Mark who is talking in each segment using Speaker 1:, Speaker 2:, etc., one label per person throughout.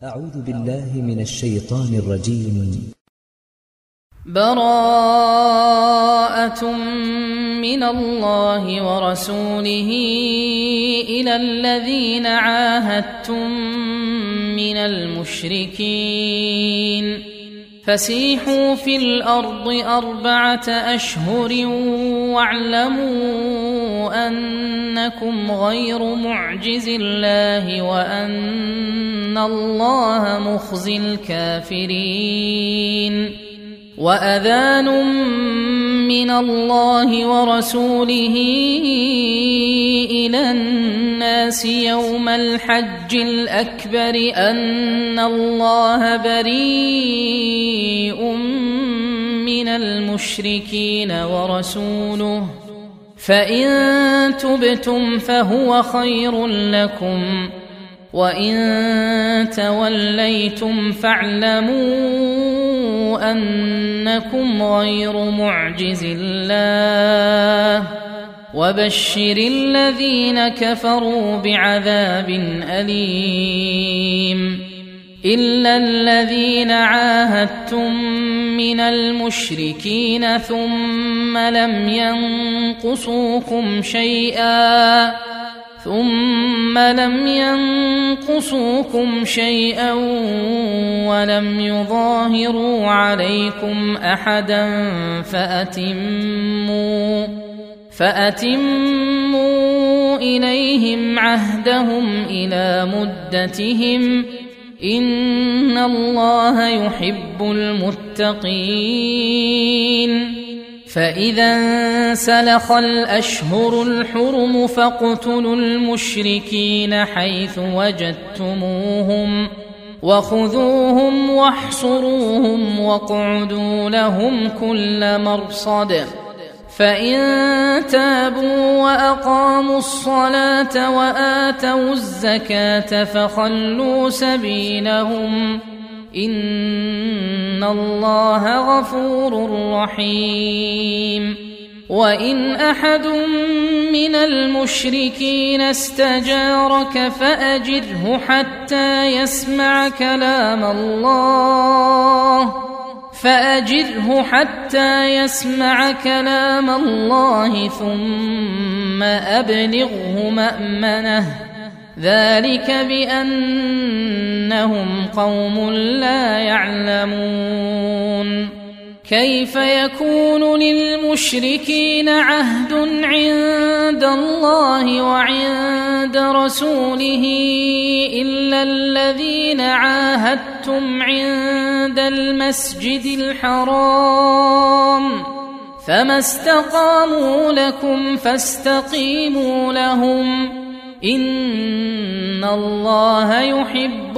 Speaker 1: أعوذ بالله من الشيطان الرجيم.
Speaker 2: براءة من الله ورسوله إلى الذين عاهدتم من المشركين فسيحوا في الأرض 4 أشهر واعلموا أنكم غير معجز الله وأن الله مخزي الكافرين. وأذان من الله ورسوله إلى الناس يوم الحج الأكبر أن الله بريء من المشركين ورسوله فإن تبتم فهو خير لكم وإن توليتم فاعلموا أنكم غير معجز الله وبشر الذين كفروا بعذاب أليم. إلا الذين عاهدتم من المشركين ثم لم ينقصوكم شيئا ولم يظاهروا عليكم أحدا فأتموا إليهم عهدهم إلى مدتهم إن الله يحب المتقين. فإذا انسلخ الأشهر الحرم فاقتلوا المشركين حيث وجدتموهم وخذوهم واحصروهم واقعدوا لهم كل مرصد. فإن تابوا وأقاموا الصلاة وآتوا الزكاة فخلوا سبيلهم إن الله غفور رحيم. وإن أحد من المشركين استجارك فأجره حتى يسمع كلام الله ثم أبلغه مأمنه ذلك بأنهم قوم لا يعلمون. كيف يكون للمشركين عهد عند الله وعند رسوله إلا الذين عاهدتم عند المسجد الحرام فما استقاموا لكم فاستقيموا لهم إن الله يحب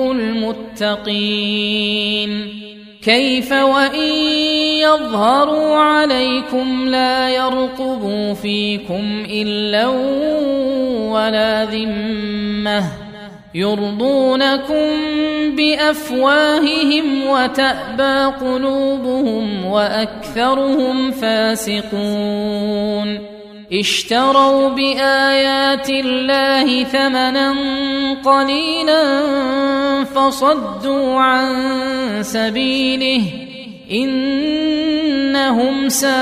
Speaker 2: المتقين. كيف وإن يظهروا عليكم لا يرقبوا فيكم إلا ولا ذمة يرضونكم بأفواههم وتأبى قلوبهم وأكثرهم فاسقون. اشتروا بآيات الله ثمنا قليلا فصدوا عن سبيله إنهم ساء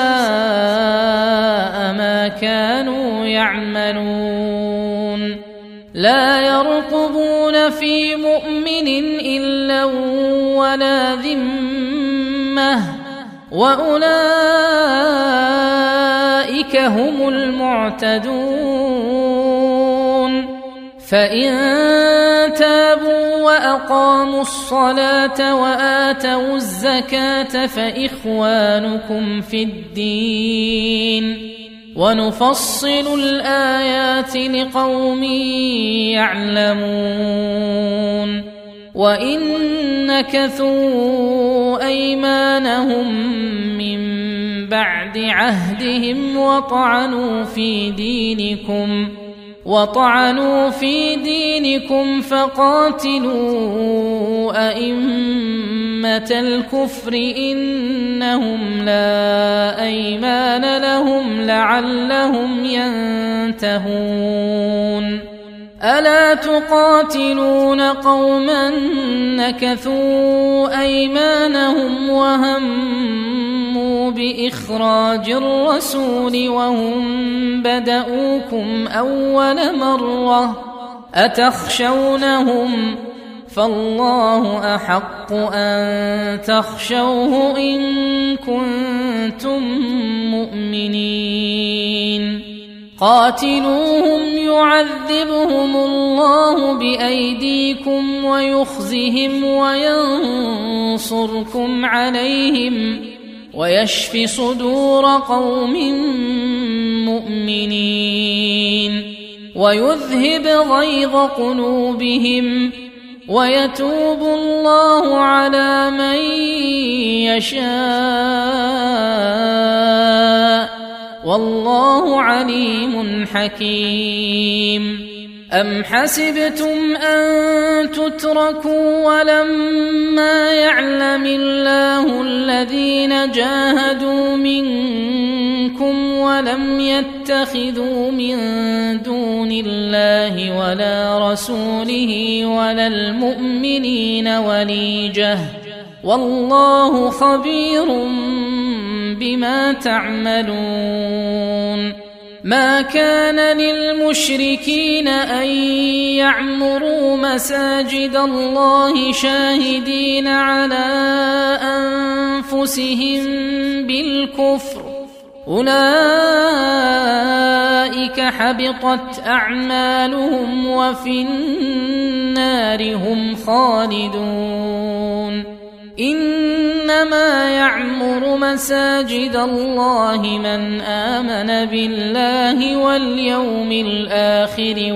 Speaker 2: ما كانوا يعملون. لا يرقبون في مؤمن إلا ولا ذمة وأولئك هم المعتدون. فإن تابوا وأقاموا الصلاة وآتوا الزكاة فإخوانكم في الدين ونفصل الآيات لقوم يعلمون. وإن نكثوا أيمانهم من بعد عهدهم وطعنوا في دينكم فقاتلوا أئمة الكفر إنهم لا أيمان لهم لعلهم ينتهون. ألا تقاتلون قوما نكثوا أيمانهم وهموا بإخراج الرسول وهم بدؤوكم أول مرة أتخشونهم فالله أحق أن تخشوه إن كنتم مؤمنين قاتلوهم يعذبهم الله بأيديكم ويخزهم وينصركم عليهم ويشف صدور قوم مؤمنين ويذهب غيظ قلوبهم ويتوب الله على من يشاء والله عليم حكيم أم حسبتم أن تتركوا ولما يعلم الله الذين جاهدوا منكم ولم يتخذوا من دون الله ولا رسوله ولا المؤمنين وليجة والله خبير بما تعملون ما كان للمشركين أن يعمروا مساجد الله شاهدين على أنفسهم بالكفر أولئك حبطت أعمالهم وفي النار هم خالدون إنما يعمر مساجد الله من آمن بالله واليوم الآخر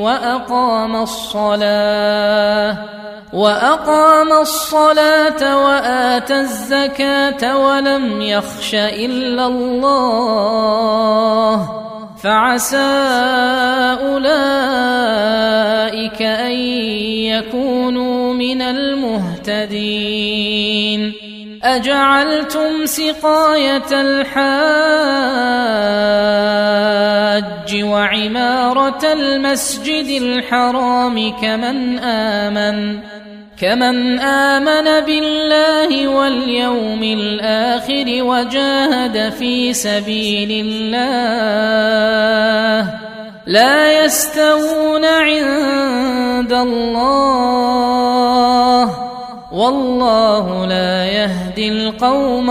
Speaker 2: وأقام الصلاة وآتى الزكاة ولم يخش إلا الله فعسى أولئك أن يكونوا من المهتدين أجعلتم سقاية الحاج وعمارة المسجد الحرام كمن آمن بالله واليوم الآخر وجاهد في سبيل الله لا يستوون عند الله والله لا يهدي القوم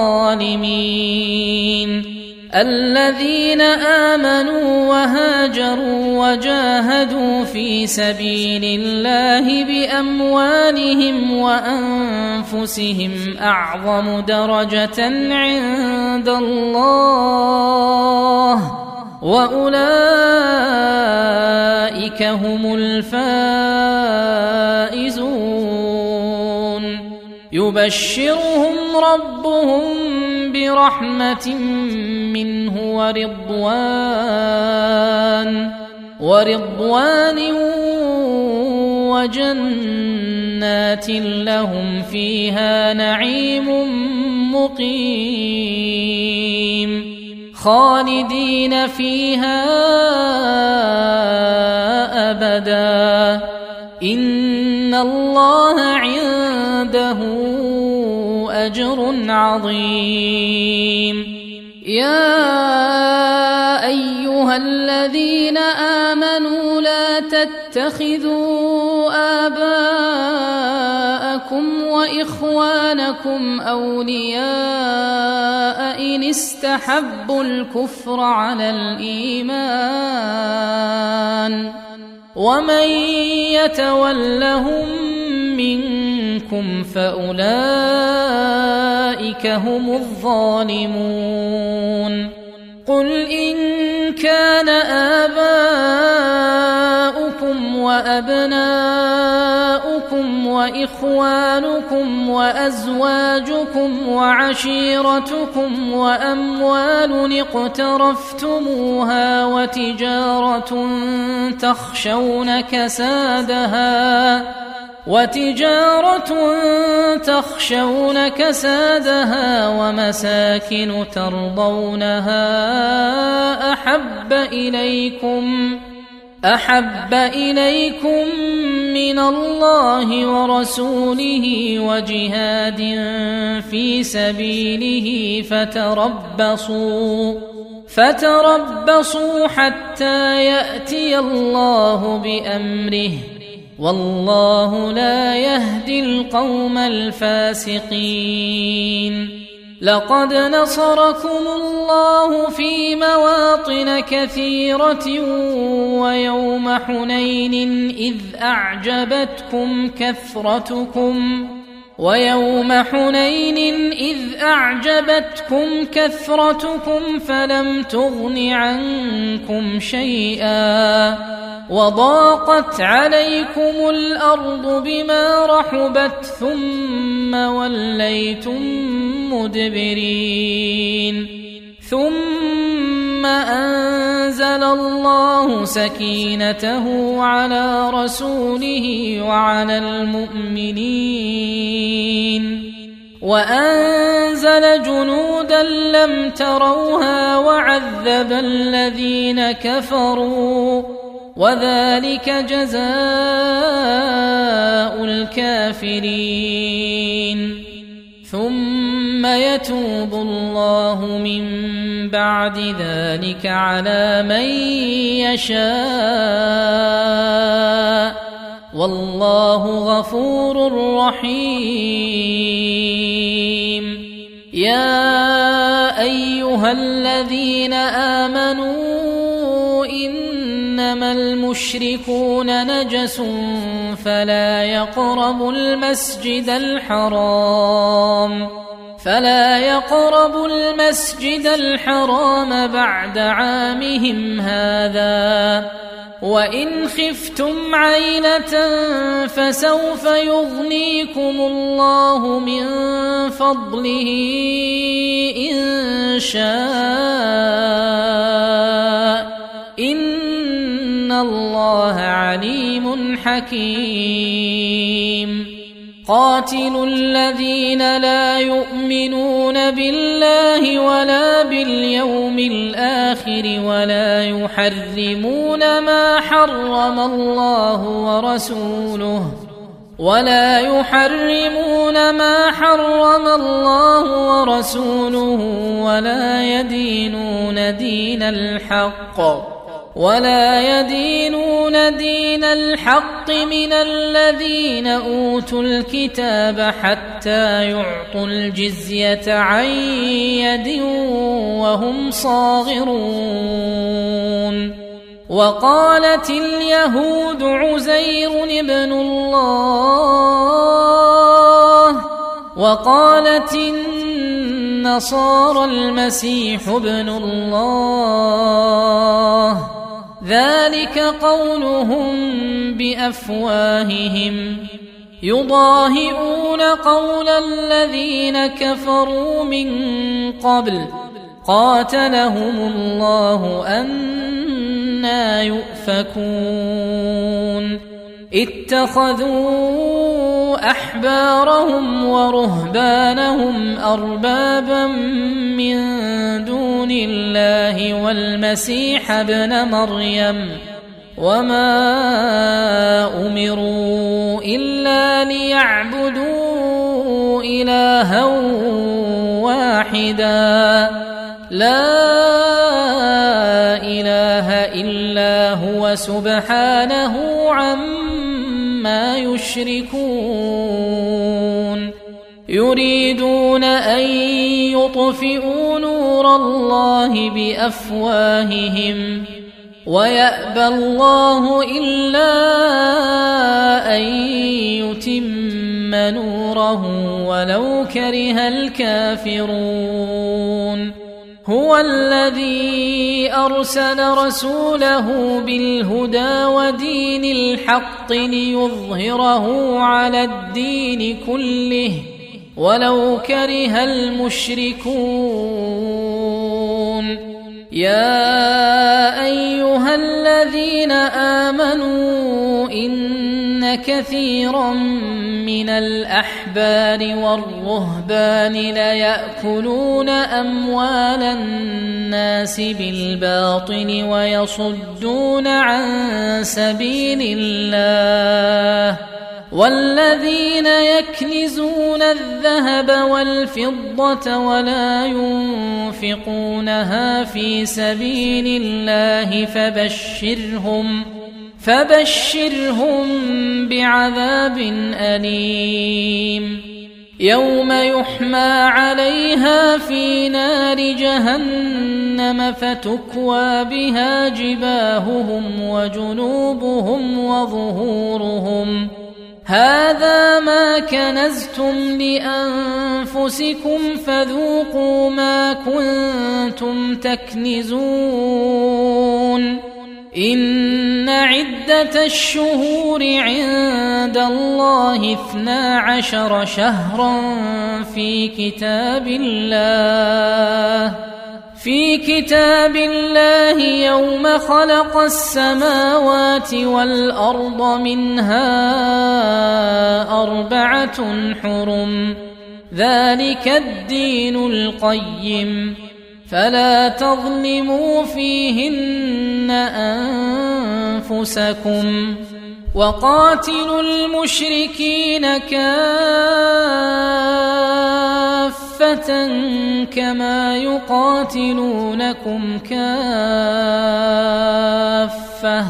Speaker 2: الظالمين الذين آمنوا وهاجروا وجاهدوا في سبيل الله بأموالهم وأنفسهم أعظم درجة عند الله وأولئك هم الفائزون يبشرهم ربهم برحمة منه ورضوان وجنات لهم فيها نعيم مقيم خالدين فيها أبدا إن الله عنده أجر عظيم يا أيها الذين آمنوا لا تتخذوا آباءكم وإخوانكم أولياء إن استحبوا الكفر على الإيمان ومن يتولهم منكم فأولئك هم الظالمون قل إن كان آباؤكم وأبناؤكم وإخوانكم وأزواجكم وعشيرتكم وأموال اقترفتموها وتجارة تخشون كسادها ومساكن أحب إليكم من الله ورسوله وجهاد في سبيله فتربصوا حتى يأتي الله بأمره والله لا يهدي القوم الفاسقين. لقد نصركم الله في مواطن كثيرة ويوم حنين إذ أعجبتكم كثرتكم فلم تغن عنكم شيئا وضاقت عليكم الأرض بما رحبت ثم وليتم مدبرين. ثم أنزل الله سكينته على رسوله وعلى المؤمنين وأنزل جنودا لم تروها وعذب الذين كفروا وذلك جزاء الكافرين. ثم يتوب الله من بعد ذلك على من يشاء والله غفور رحيم. يا أيها الذين آمنوا إنما المشركون نجس فلا يقربوا المسجد الحرام بعد عامهم هذا وإن خفتم عيلة فسوف يغنيكم الله من فضله إن شاء إن الله عليم حكيم. قاتلوا الذين لا يؤمنون بالله ولا باليوم الآخر ولا يحرمون ما حرم الله ورسوله ولا يدينون دين الحق من الذين أوتوا الكتاب حتى يعطوا الجزية عن يد وهم صاغرون. وقالت اليهود عزير ابن الله وقالت النصارى المسيح ابن الله ذلك قولهم بأفواههم يضاهئون قول الذين كفروا من قبل قاتلهم الله أنى يؤفكون. اتخذوا أحبارهم ورهبانهم أربابا من دون الله والمسيح ابن مريم وما أمروا إلا ليعبدوا إلها واحدا لا إله إلا هو سبحانه عما يشركون. يريدون أن يطفئوا نور الله بأفواههم ويأبى الله إلا أن يتم نوره ولو كره الكافرون. هو الذي أرسل رسوله بالهدى ودين الحق ليظهره على الدين كله ولو كره المشركون. يا أيها الذين آمنوا إن كثيرا من الأحبار والرهبان ليأكلون أموال الناس بالباطل ويصدون عن سبيل الله والذين يكنزون الذهب والفضة ولا ينفقونها في سبيل الله فبشرهم بعذاب أليم يوم يحمى عليها في نار جهنم فتكوى بها جباههم وجنوبهم وظهورهم هذا ما كنزتم لأنفسكم فذوقوا ما كنتم تكنزون إن عدة الشهور عند الله 12 شهرا في كتاب الله يوم خلق السماوات والأرض منها 4 حرم ذلك الدين القيم فلا تظلموا فيهن أنفسكم وقاتلوا المشركين كافة كما يقاتلونكم كافة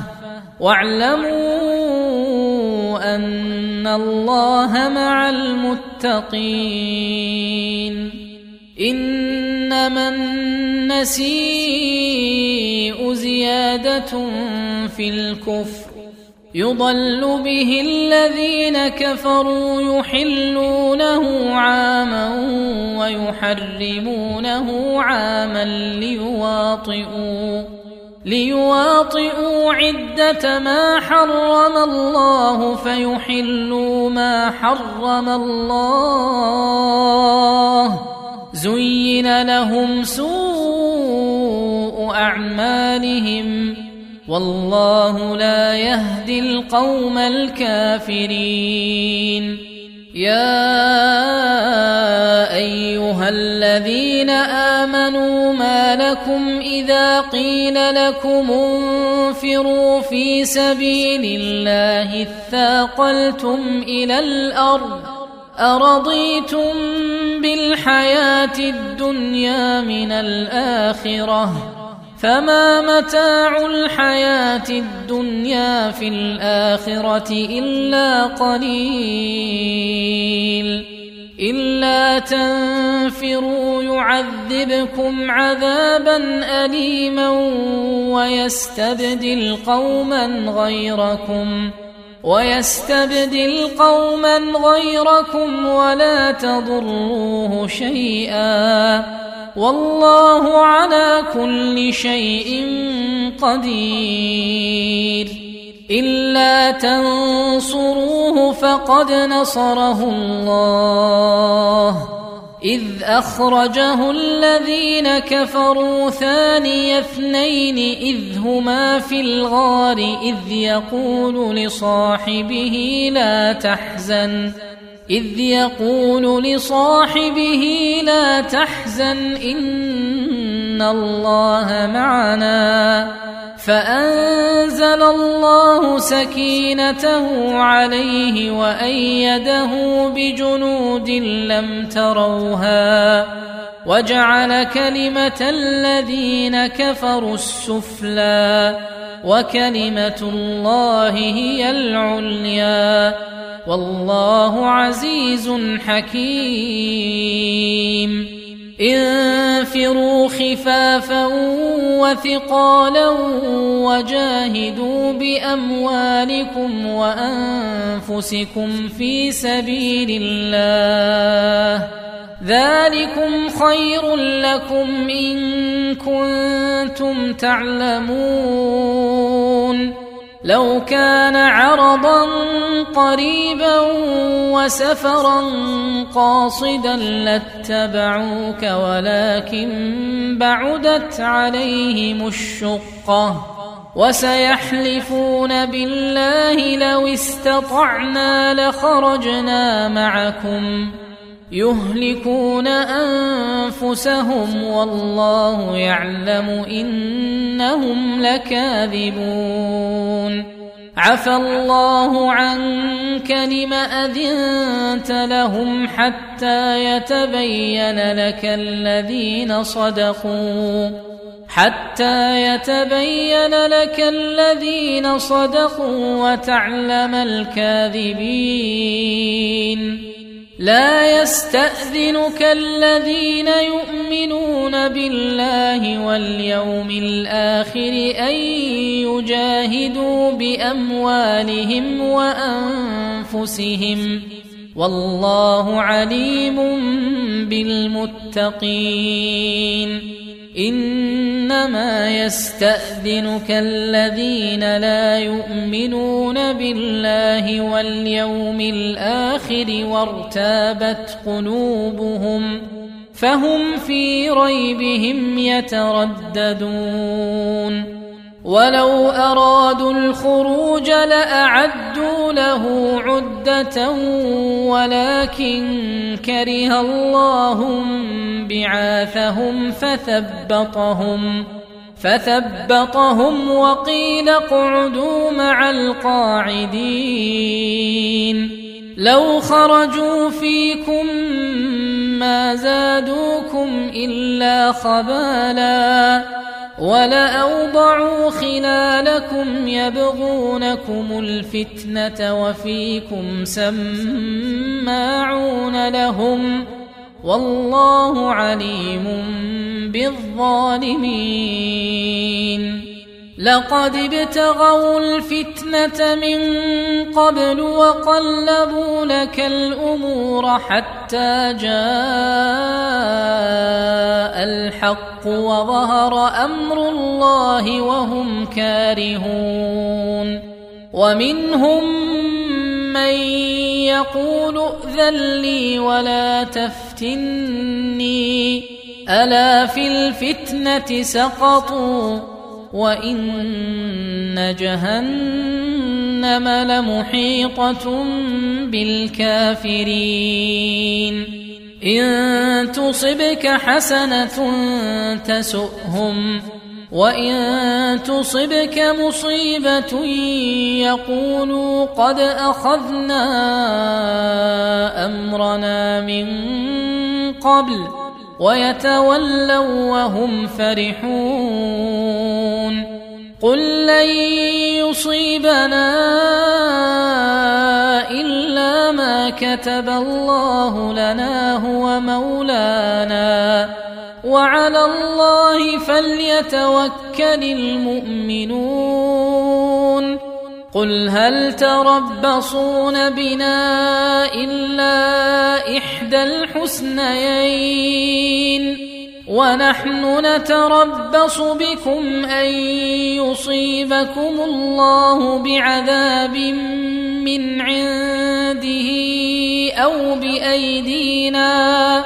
Speaker 2: واعلموا أن الله مع المتقين إنما النسيء زيادة في الكفر يضل به الذين كفروا يحلونه عاما ويحرمونه عاما ليواطئوا عدة ما حرم الله فيحلوا ما حرم الله زين لهم سوء أعمالهم والله لا يهدي القوم الكافرين يا أيها الذين آمنوا ما لكم إذا قيل لكم انفروا في سبيل الله اثاقلتم إلى الأرض أرضيتم بالحياة الدنيا من الآخرة فما متاع الحياة الدنيا في الآخرة إلا قليل إلا تنفروا يعذبكم عذابا أليما ويستبدل قوما غيركم ولا تضروه شيئا والله على كل شيء قدير إلا تنصروه فقد نصره الله إذ أخرجه الذين كفروا ثاني اثنين إذ هما في الغار إذ يقول لصاحبه لا تحزن إن الله معنا فأنزل الله سكينته عليه وأيده بجنود لم تروها وجعل كلمة الذين كفروا السفلى وكلمة الله هي العليا والله عزيز حكيم انفروا خفافا وثقالا وجاهدوا بأموالكم وأنفسكم في سبيل الله ذلكم خير لكم إن كنتم تعلمون لو كان عرضا قريبا وسفرا قاصدا لاتبعوك ولكن بعدت عليهم الشقة وسيحلفون بالله لو استطعنا لخرجنا معكم يهلكون أنفسهم والله يعلم إنهم لكاذبون عفى الله عنك لم أذنت لهم حتى يتبين لك الذين صدقوا وتعلم الكاذبين لا يستأذنك الذين يؤمنون بالله واليوم الآخر أن يجاهدوا بأموالهم وأنفسهم والله عليم بالمتقين إنما يستأذنك الذين لا يؤمنون بالله واليوم الآخر وارتابت قلوبهم فهم في ريبهم يترددون ولو أرادوا الخروج لأعدوا له عدة ولكن كره الله بعاثهم فثبطهم وقيل اقعدوا مع القاعدين لو خرجوا فيكم ما زادوكم إلا خبالا ولأوضعوا خلالكم يبغونكم الفتنة وفيكم سماعون لهم والله عليم بالظالمين لقد ابتغوا الفتنة من قبل وقلبوا لك الأمور حتى جاء الحق وظهر أمر الله وهم كارهون ومنهم من يقول ائذن لي ولا تفتني ألا في الفتنة سقطوا وإن جهنم لمحيطة بالكافرين إن تصبك حسنة تسؤهم وإن تصبك مصيبة يقولوا قد أخذنا أمرنا من قبل ويتولوا وهم فرحون قل لن يصيبنا إلا ما كتب الله لنا هو مولانا وعلى الله فليتوكل المؤمنون قل هل تربصون بنا إلا إحدى الحسنيين ونحن نتربص بكم أن يصيبكم الله بعذاب من عنده أو بأيدينا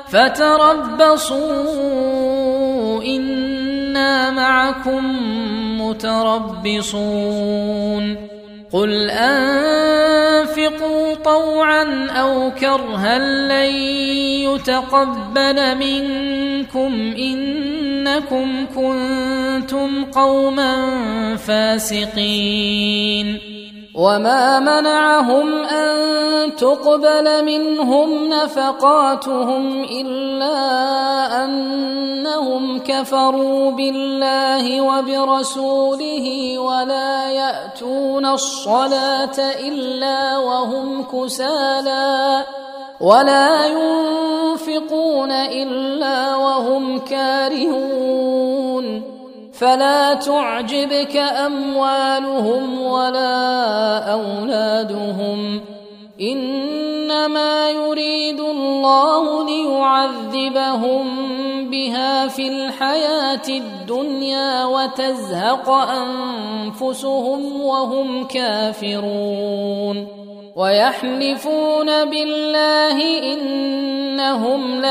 Speaker 2: فتربصوا إنا معكم متربصون قل أنفقوا طوعا أو كرها لن يتقبل منكم إنكم كنتم قوما فاسقين وما منعهم أن تقبل منهم نفقاتهم إلا أنهم كفروا بالله وبرسوله ولا يأتون الصلاة إلا وهم كسالى ولا ينفقون إلا وهم كارهون فلا تعجبك أموالهم ولا أولادهم إنما يريد الله ليعذبهم بها في الحياة الدنيا وتزهق أنفسهم وهم كافرون ويحلفون بالله إنهم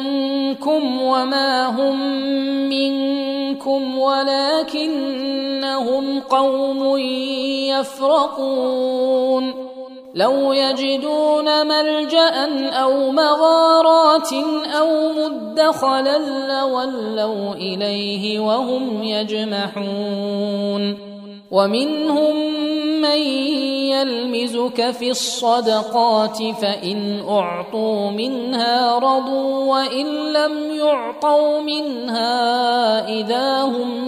Speaker 2: لمنكم وما هم منكم ولكنهم إنهم قوم يفرقون لو يجدون ملجأ أو مغارات أو مدخلا لولوا إليه وهم يجمحون ومنهم من يلمزك في الصدقات فإن أعطوا منها رضوا وإن لم يعطوا منها إذا هم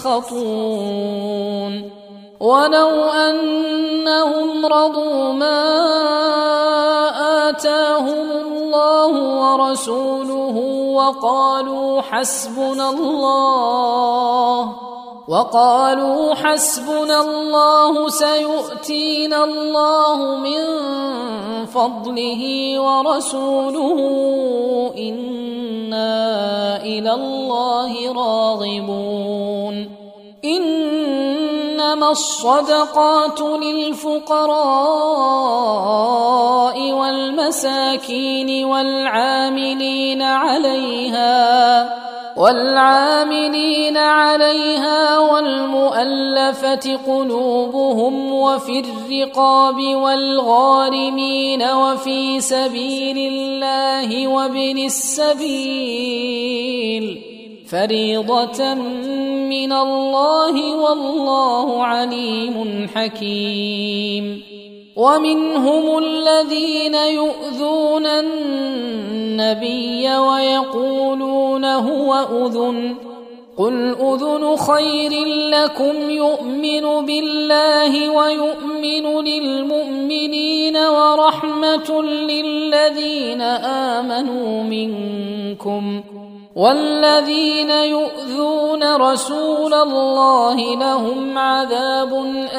Speaker 2: يسخطون ولو أنهم رضوا ما آتاهم الله ورسوله وقالوا حسبنا الله سيؤتينا الله من فضله ورسوله إنا إلى الله راغبون إنما الصدقات للفقراء والمساكين والعاملين عليها والمؤلفة قلوبهم وفي الرقاب والغارمين وفي سبيل الله وابن السبيل فريضة من الله والله عليم حكيم ومنهم الذين يؤذون النبي ويقولون هو أذن قل أذن خير لكم يؤمن بالله ويؤمن للمؤمنين ورحمة للذين آمنوا منكم والذين يؤذون رسول الله لهم عذاب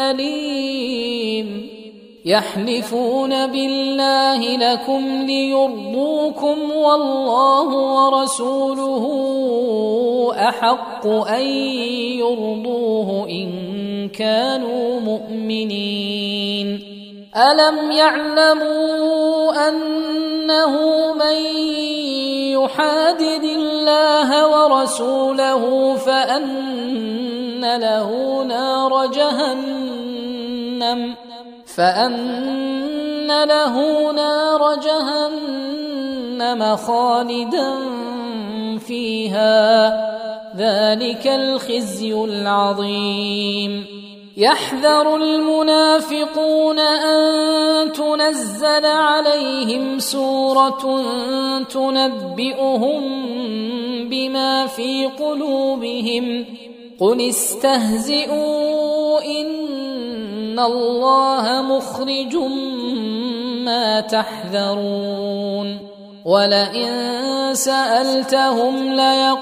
Speaker 2: أليم يحلفون بالله لكم ليرضوكم والله ورسوله أحق أن يرضوه إن كانوا مؤمنين ألم يعلموا أنه من يحادد الله ورسوله فأن له نار جهنم خالدا فيها ذلك الخزي العظيم يحذر المنافقون أن تنزل عليهم سورة تنبئهم بما في قلوبهم قل استهزئوا إن الله مخرج ما تحذرون ولئن سألتهم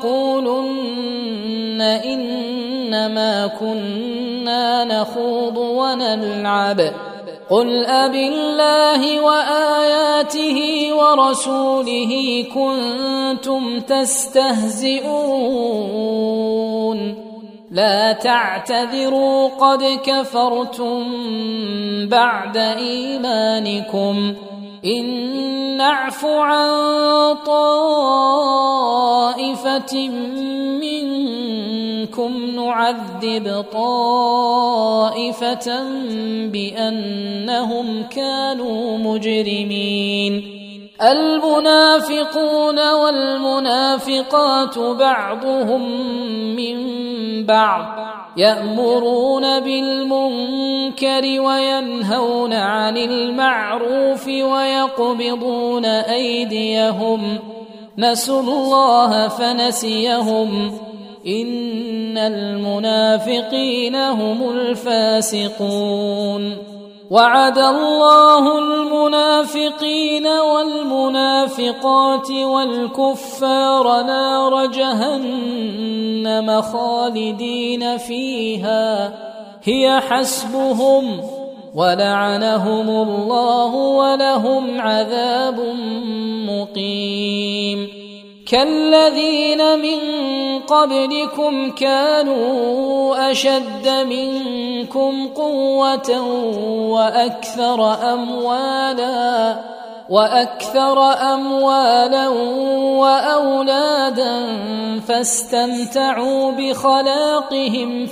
Speaker 2: ليقولن إنما كنا نخوض ونلعب قل أبالله وآياته ورسوله كنتم تستهزئون لا تعتذروا قد كفرتم بعد إيمانكم إن نعف عن طائفة منكم نعذب طائفة بأنهم كانوا مجرمين المنافقون والمنافقات بعضهم من بعض يأمرون بالمنكر وينهون عن المعروف ويقبضون أيديهم نسوا الله فنسيهم إن المنافقين هم الفاسقون وعد الله المنافقين والمنافقات والكفار نار جهنم خالدين فيها هي حسبهم ولعنهم الله ولهم عذاب مقيم كالذين من قبلكم كانوا أشد منكم قوة وأكثر أموالا وأكثر أموالا وأولادا فاستمتعوا بخلاقهم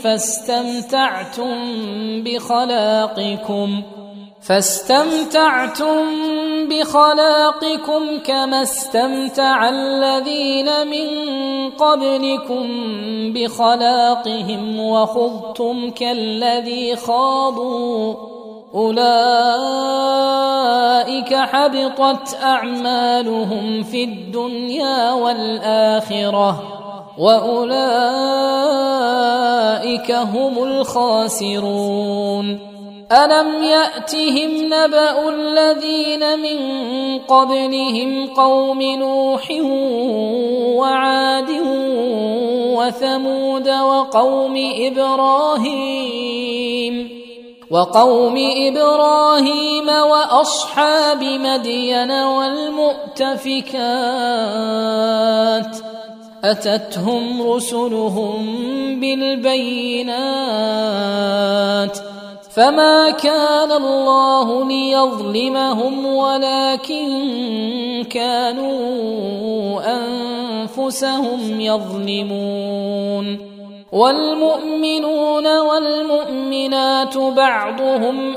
Speaker 2: فاستمتعتم بخلاقكم كما استمتع الذين من قبلكم بخلاقهم وخضتم كالذي خاضوا أولئك حبطت أعمالهم في الدنيا والآخرة وأولئك هم الخاسرون. ألم يأتهم نبأ الذين من قبلهم قوم نوح وعاد وثمود وقوم إبراهيم وأصحاب مدين والمؤتفكات أتتهم رسلهم بالبينات فما كان الله ليظلمهم ولكن كانوا أنفسهم يظلمون. والمؤمنون والمؤمنات بعضهم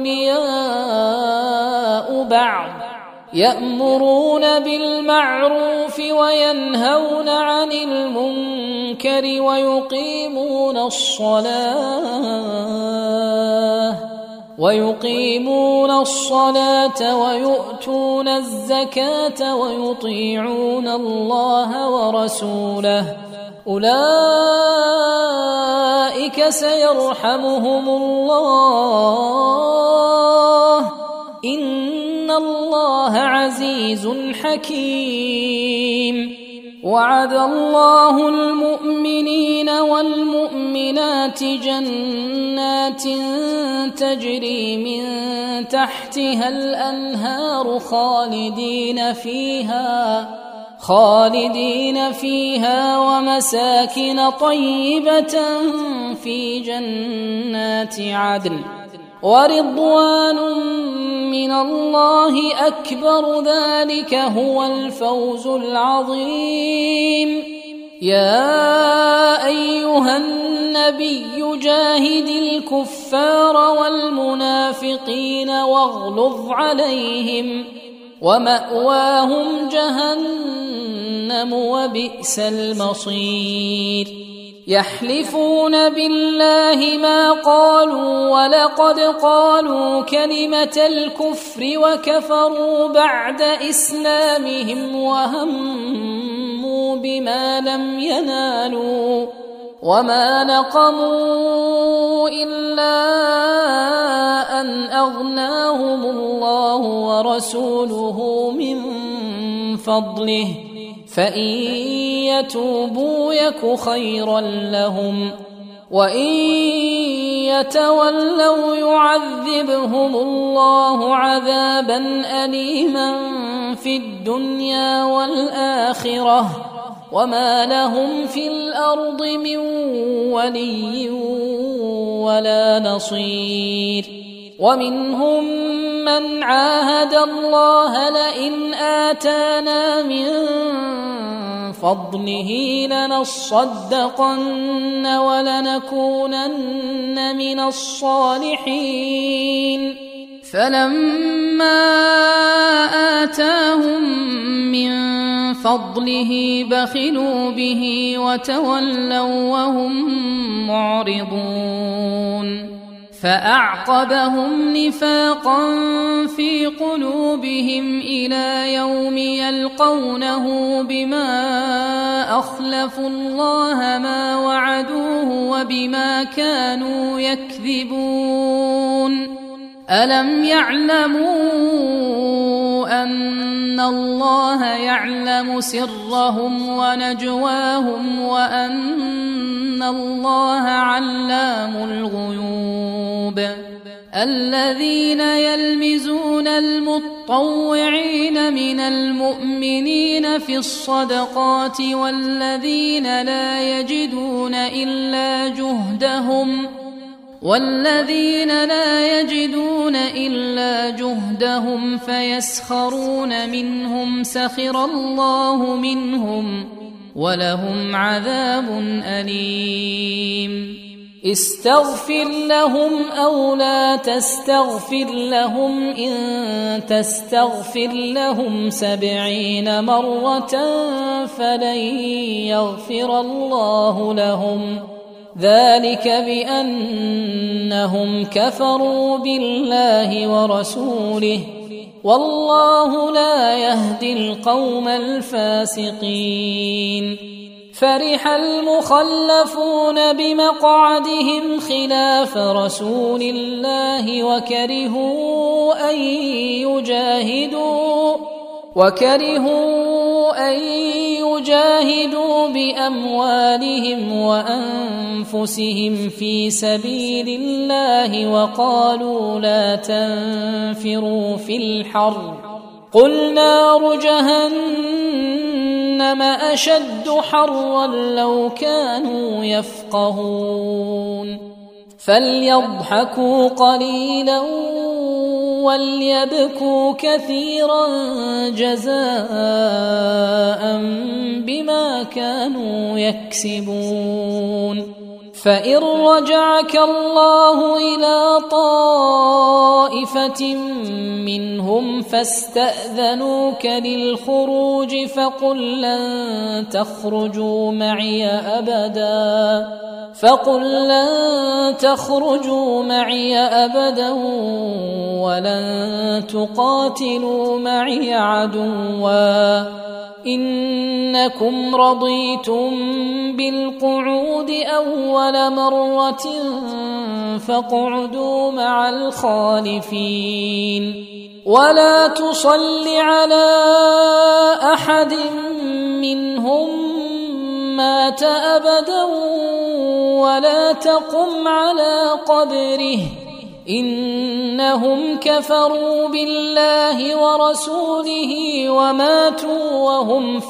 Speaker 2: أولياء بعض يأمرون بالمعروف وينهون عن المنكر ويقيمون الصلاة ويؤتون الزكاة ويطيعون الله ورسوله أولئك سيرحمهم الله إن الله عزيز حكيم. وعد الله المؤمنين والمؤمنات جنات تجري من تحتها الأنهار خالدين فيها ومساكن طيبة في جنات عدن ورضوان من الله أكبر ذلك هو الفوز العظيم. يا أيها النبي جاهد الكفار والمنافقين واغلظ عليهم ومأواهم جهنم وبئس المصير. يحلفون بالله ما قالوا ولقد قالوا كلمة الكفر وكفروا بعد إسلامهم وهموا بما لم ينالوا وما نقموا إلا أن أغناهم الله ورسوله من فضله فإن يتوبوا يك خيرا لهم وإن يتولوا يعذبهم الله عذابا أليما في الدنيا والآخرة وما لهم في الأرض من ولي ولا نصير. ومنهم من عاهد الله لئن آتانا من فضله لنصدقن ولنكونن من الصالحين فلما آتاهم من فضله بخلوا به وتولوا وهم معرضون. فأعقبهم نفاقا في قلوبهم إلى يوم يلقونه بما أخلفوا الله ما وعدوه وبما كانوا يكذبون. ألم يعلموا أن الله يعلم سرهم ونجواهم وأن الله علام الغيوب. الذين يلمزون المطوعين من المؤمنين في الصدقات والذين لا يجدون إلا جهدهم والذين لا يجدون إلا جهدهم فيسخرون منهم سخر الله منهم ولهم عذاب أليم استغفر لهم أو لا تستغفر لهم إن تستغفر لهم 70 مرة فلن يغفر الله لهم ذلك بأنهم كفروا بالله ورسوله والله لا يهدي القوم الفاسقين فرح المخلفون بمقعدهم خلاف رسول الله وكرهوا أن يجاهدوا بأموالهم وأنفسهم في سبيل الله وقالوا لا تنفروا في الحر قل نار جهنم أشد حرا لو كانوا يفقهون فليضحكوا قليلا وليبكوا كثيرا جزاء بما كانوا يكسبون فإن رجعك الله إلى طائفة منهم فاستأذنوك للخروج فقل لن تخرجوا معي أبدا ولن تقاتلوا معي عدوا إنكم رضيتم بالقعود أول مرة فاقعدوا مع الخالفين ولا تصل على أحد منهم مات أبدا ولا تقم على قبره إنهم كفروا بالله ورسوله وماتوا وهم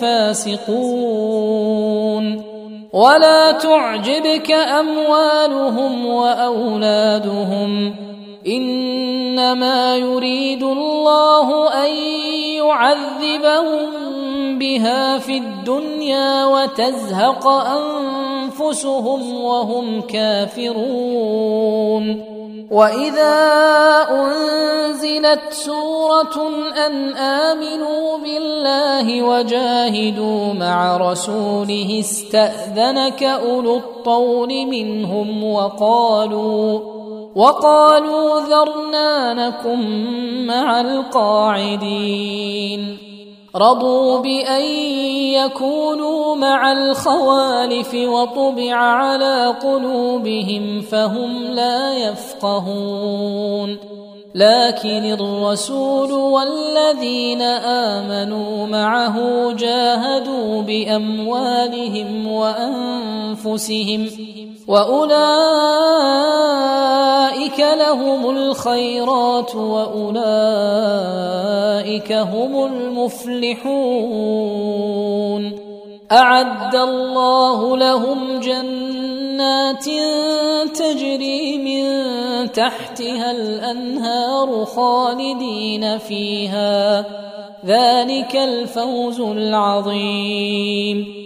Speaker 2: فاسقون ولا تعجبك أموالهم وأولادهم إنما يريد الله أن يعذبهم بها في الدنيا وتزهق أنفسهم وهم كافرون وإذا أنزلت سورة أن آمنوا بالله وجاهدوا مع رسوله استأذنك أولو الطول منهم وقالوا ذرنا نكن مع القاعدين رضوا بأن يكونوا مع الخوالف وطبع على قلوبهم فهم لا يفقهون لكن الرسول والذين آمنوا معه جاهدوا بأموالهم وأنفسهم وأولئك لهم الخيرات وأولئك هم المفلحون أعد الله لهم جنات تجري من تحتها الأنهار خالدين فيها ذلك الفوز العظيم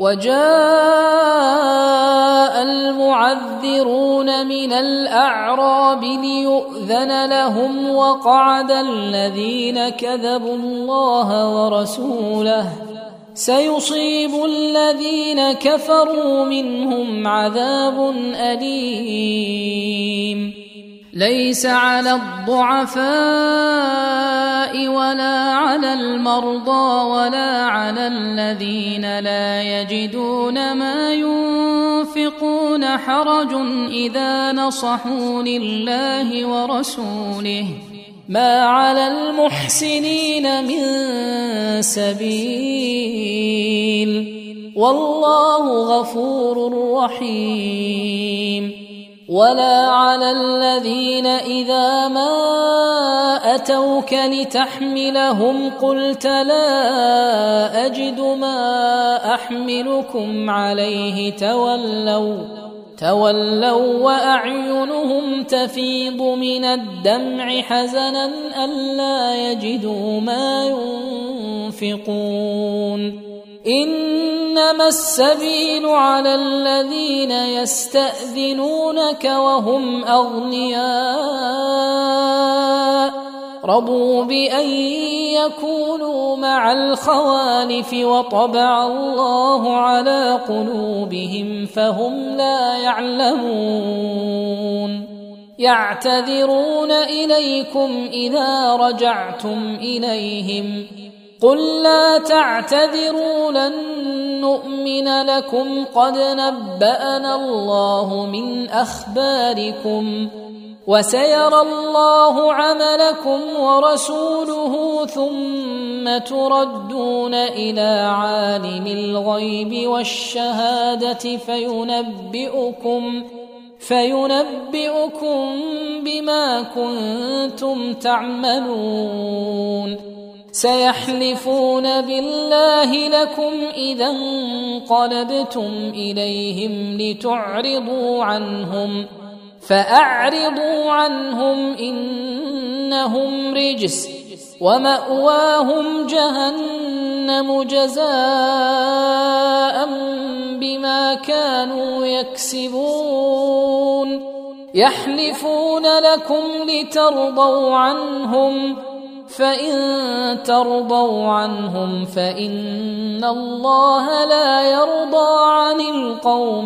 Speaker 2: وجاء المعذرون من الأعراب ليؤذن لهم وقعد الذين كذبوا الله ورسوله سيصيب الذين كفروا منهم عذاب أليم ليس على الضعفاء ولا على المرضى ولا على الذين لا يجدون ما ينفقون حرج إذا نصحوا لله ورسوله ما على المحسنين من سبيل والله غفور رحيم ولا على الذين إذا ما أتوك لتحملهم قلت لا أجد ما أحملكم عليه تولوا وأعينهم تفيض من الدمع حزنا ألا يجدوا ما ينفقون إنما السبيل على الذين يستأذنونك وهم أغنياء رضوا بأن يكونوا مع الخوالف وطبع الله على قلوبهم فهم لا يعلمون يعتذرون إليكم إذا رجعتم إليهم قل لا تعتذروا لن نؤمن لكم قد نبأنا الله من أخباركم وسيرى الله عملكم ورسوله ثم تردون إلى عالم الغيب والشهادة فينبئكم بما كنتم تعملون سيحلفون بالله لكم إذا انقلبتم إليهم لتعرضوا عنهم فأعرضوا عنهم إنهم رجس ومأواهم جهنم جزاء بما كانوا يكسبون يحلفون لكم لترضوا عنهم فإن ترضوا عنهم فإن الله لا يرضى عن القوم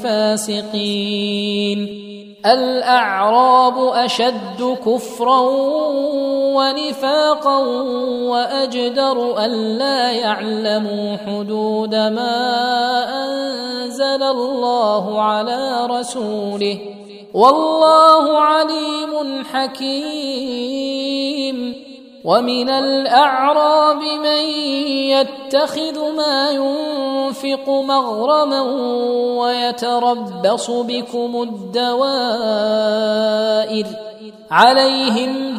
Speaker 2: الفاسقين الأعراب أشد كفرا ونفاقا وأجدر ألا يعلموا حدود ما أنزل الله على رسوله والله عليم حكيم ومن الأعراب من يتخذ ما ينفق مغرما ويتربص بكم الدوائر عليهم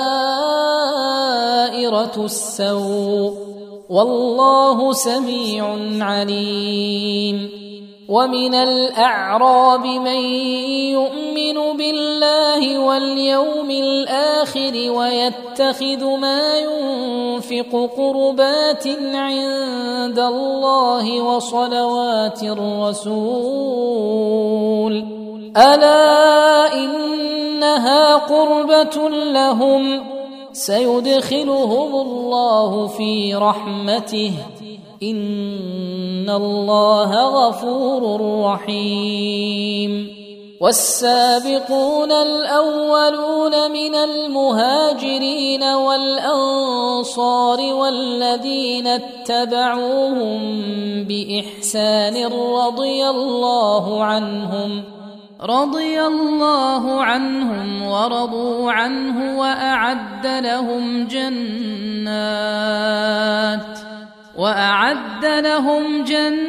Speaker 2: دائرة السوء والله سميع عليم ومن الأعراب من يؤمن بالله واليوم الآخر ويتخذ ما ينفق قربات عند الله وصلوات الرسول ألا إنها قربة لهم سيدخلهم الله في رحمته إن الله غفور رحيم والسابقون الأولون من المهاجرين والأنصار والذين اتبعوهم بإحسان رضي الله عنهم ورضوا عنه وأعد لهم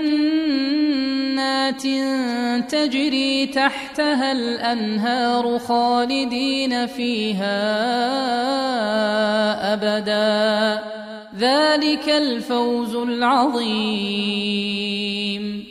Speaker 2: جنات تجري تحتها الأنهار خالدين فيها أبدا ذلك الفوز العظيم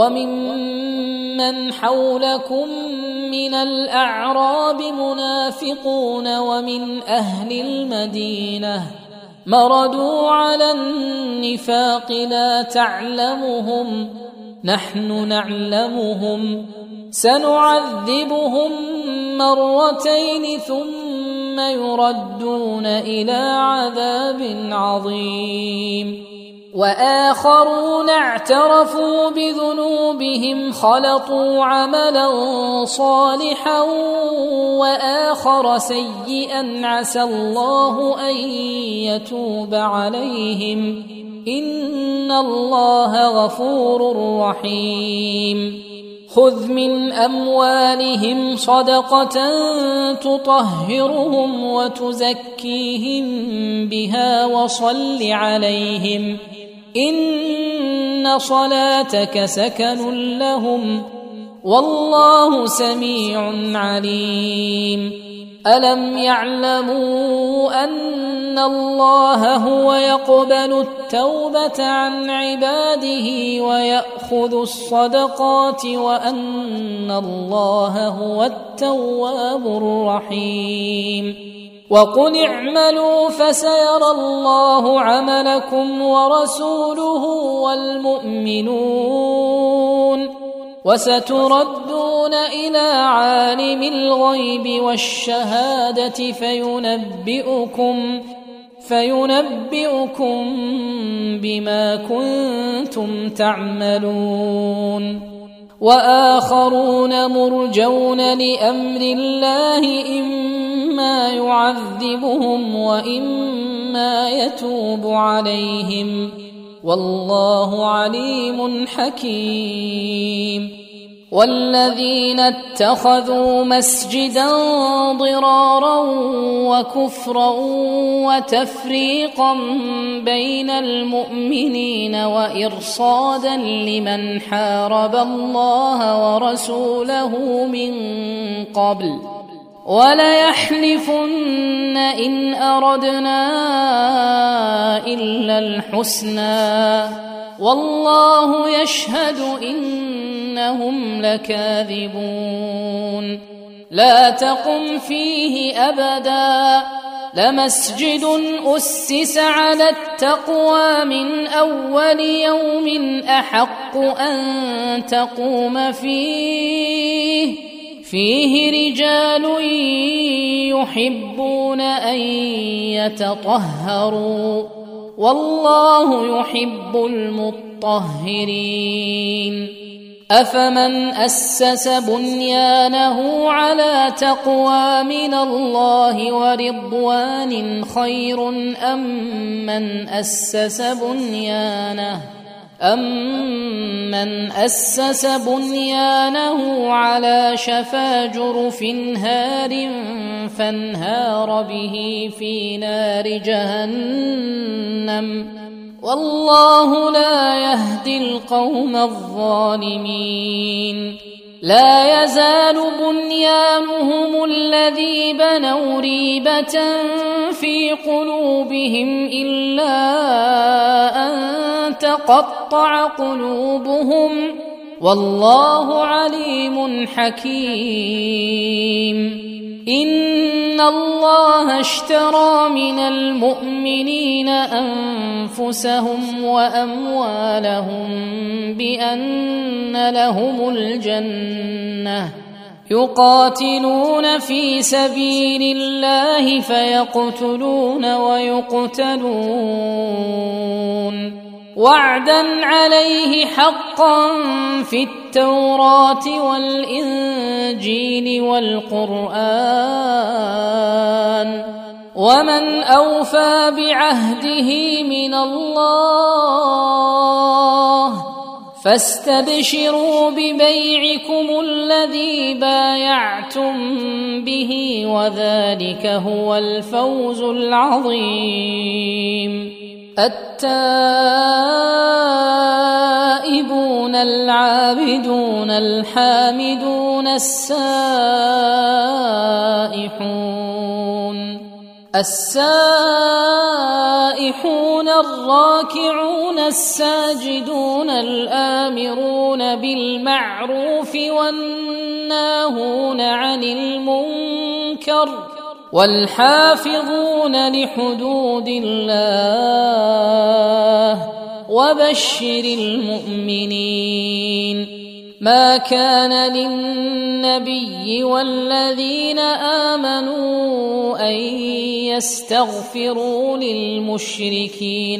Speaker 2: وممن حولكم من الأعراب منافقون ومن أهل المدينة مردوا على النفاق لا تعلمهم نحن نعلمهم سنعذبهم مرتين ثم يردون إلى عذاب عظيم وآخرون اعترفوا بذنوبهم خلطوا عملا صالحا وآخر سيئا عسى الله أن يتوب عليهم إن الله غفور رحيم خذ من أموالهم صدقة تطهرهم وتزكيهم بها وصل عليهم إن صلاتك سكن لهم والله سميع عليم ألم يعلموا أن الله هو يقبل التوبة عن عباده ويأخذ الصدقات وأن الله هو التواب الرحيم وقل اعملوا فسيرى الله عملكم ورسوله والمؤمنون وستردون إلى عالم الغيب والشهادة فينبئكم بما كنتم تعملون وآخرون مرجون لأمر الله إما يعذبهم وإما يتوب عليهم والله عليم حكيم والذين اتخذوا مسجدا ضرارا وكفرا وتفريقا بين المؤمنين وإرصادا لمن حارب الله ورسوله من قبل وليحلفن إن أردنا إلا الحسنى والله يشهد إنهم لكاذبون لا تقم فيه أبدا لمسجد أسس على التقوى من أول يوم أحق أن تقوم فيه رجال يحبون أن يتطهروا والله يحب المطهرين أفمن أسس بنيانه على تقوى من الله ورضوان خير أمن أسس بنيانه على شفا جرف هار فانهار به في نار جهنم والله لا يهدي القوم الظالمين لا يزال بنيانهم الذي بنوا ريبة في قلوبهم إلا أن تقطع قلوبهم والله عليم حكيم إن الله اشترى من المؤمنين أنفسهم وأموالهم بأن لهم الجنة يقاتلون في سبيل الله فيقتلون ويقتلون وعدا عليه حقا في التوراة والإنجيل والقرآن ومن أوفى بعهده من الله فاستبشروا ببيعكم الذي بايعتم به وذلك هو الفوز العظيم التائبون العابدون الحامدون السائحون الراكعون الساجدون الآمرون بالمعروف والناهون عن المنكر والحافظون لحدود الله وبشر المؤمنين ما كان للنبي والذين آمنوا أن يستغفروا للمشركين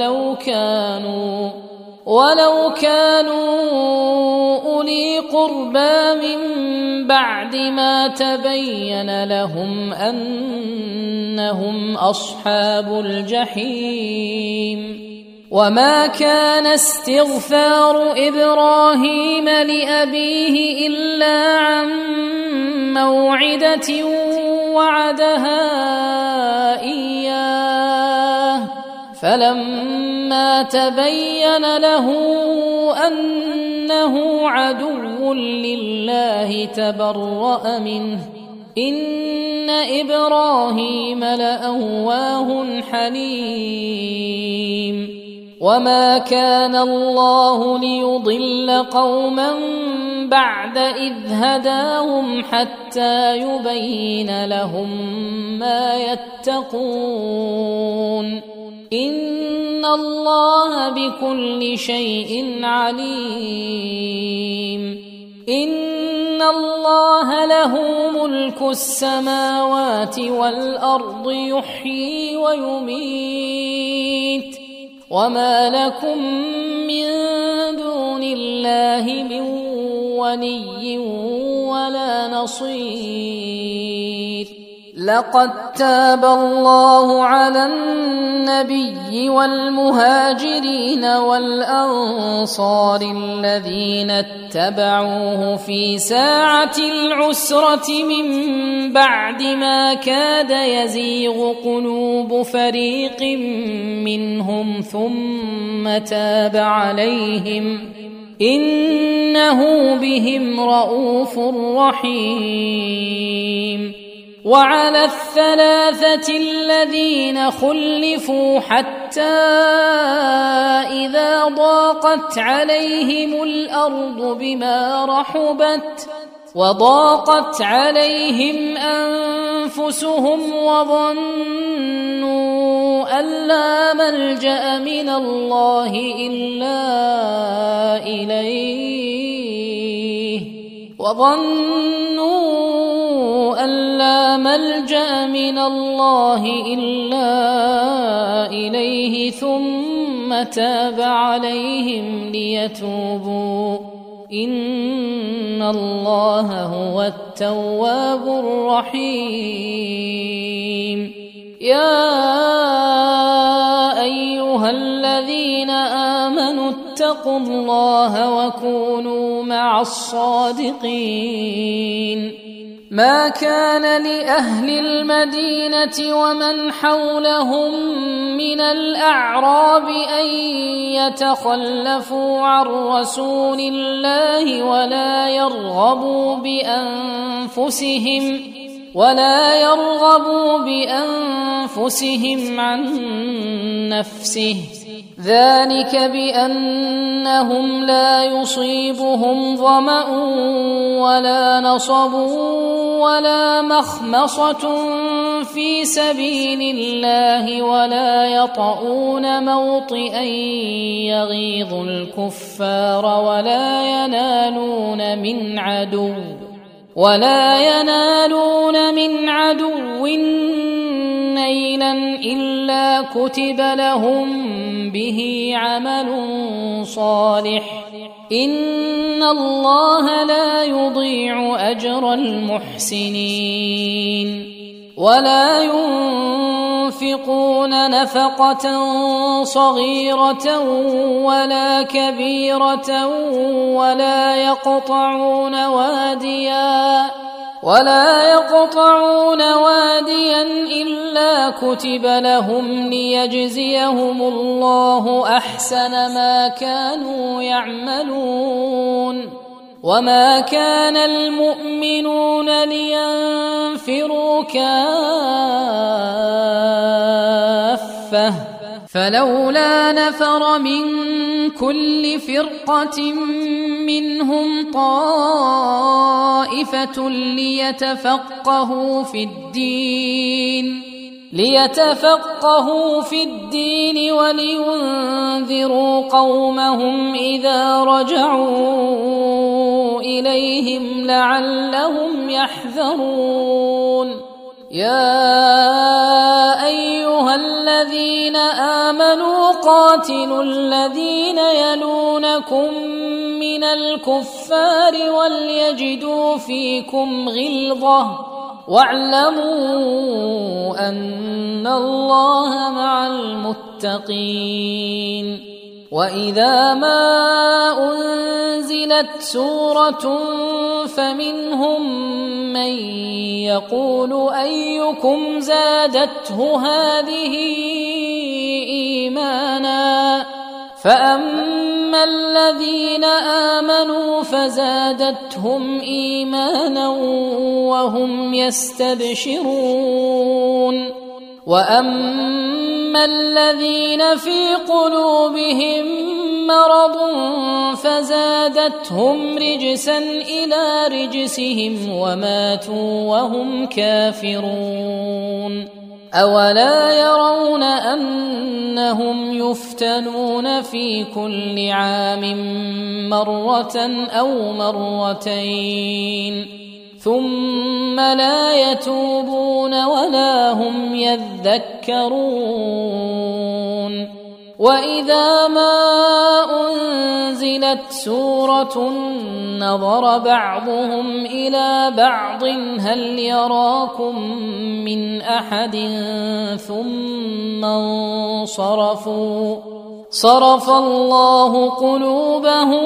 Speaker 2: ولو كانوا أولي قربى من بعد ما تبين لهم أنهم أصحاب الجحيم وما كان استغفار إبراهيم لأبيه إلا عن موعدة وعدها إياه فلما تبين له أنه عدو لله تبرأ منه إن إبراهيم لأواه حليم وما كان الله ليضل قوما بعد إذ هداهم حتى يبين لهم ما يتقون إن الله بكل شيء عليم إن الله له ملك السماوات والأرض يحيي ويميت وما لكم من دون الله من ولي ولا نصير لقد تاب الله على النبي والمهاجرين والأنصار الذين اتبعوه في ساعة العسرة من بعد ما كاد يزيغ قلوب فريق منهم ثم تاب عليهم إنه بهم رءوف رحيم وعلى الثلاثة الذين خلفوا حتى إذا ضاقت عليهم الأرض بما رحبت وضاقت عليهم أنفسهم وظنوا أن لا ملجأ من الله إلا إليه أن لا ملجأ من الله إلا إليه ثم تاب عليهم ليتوبوا إن الله هو التواب الرحيم يا أيها الذين آمنوا اتقوا الله وكونوا مع الصادقين ما كان لأهل المدينة ومن حولهم من الأعراب أن يتخلفوا عن رسول الله ولا يرغبوا بأنفسهم عن نفسه ذلك بأنهم لا يصيبهم ظمأ ولا نصب ولا مخمصة في سبيل الله ولا يطؤون موطئا يغيظ الكفار ولا ينالون من عدو نيلا إلا كتب لهم به عمل صالح إن الله لا يضيع أجر المحسنين ولا ينفقون نفقة صغيرة ولا كبيرة ولا يقطعون واديا إلا كتب لهم ليجزيهم الله أحسن ما كانوا يعملون وما كان المؤمنون لينفروا كافة فلولا نفر من كل فرقة منهم طائفة ليتفقهوا في الدين ولينذروا قومهم إذا رجعوا إليهم لعلهم يحذرون يا أيها الذين آمنوا قاتلوا الذين يلونكم من الكفار وليجدوا فيكم غلظة واعلموا أن الله مع المتقين وإذا ما أنزلت سورة فمنهم من يقول أيكم زادته هذه إيمانا فأما وأما الذين آمنوا فزادتهم إيمانا وهم يستبشرون وأما الذين في قلوبهم مرض فزادتهم رجسا إلى رجسهم وماتوا وهم كافرون أولا يرون أنهم يفتنون في كل عام مرة أو مرتين ثم لا يتوبون ولا هم يذكرون وإذا ما أنزلت سورة نظر بعضهم إلى بعض هل يراكم من أحد ثم انصرفوا صرف الله قلوبهم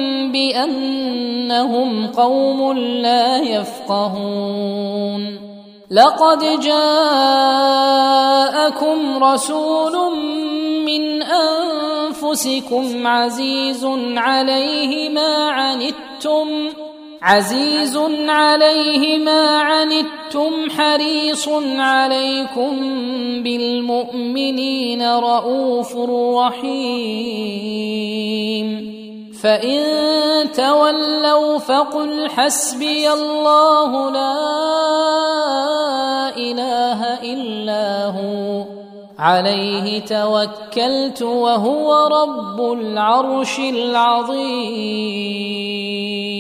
Speaker 2: بأنهم قوم لا يفقهون لقد جاءكم رسول من أنفسكم عزيز عليه ما عنتم حريص عليكم بالمؤمنين رؤوف رحيم فإن تولوا فقل حسبي الله لا إله إلا هو عليه توكلت وهو رب العرش العظيم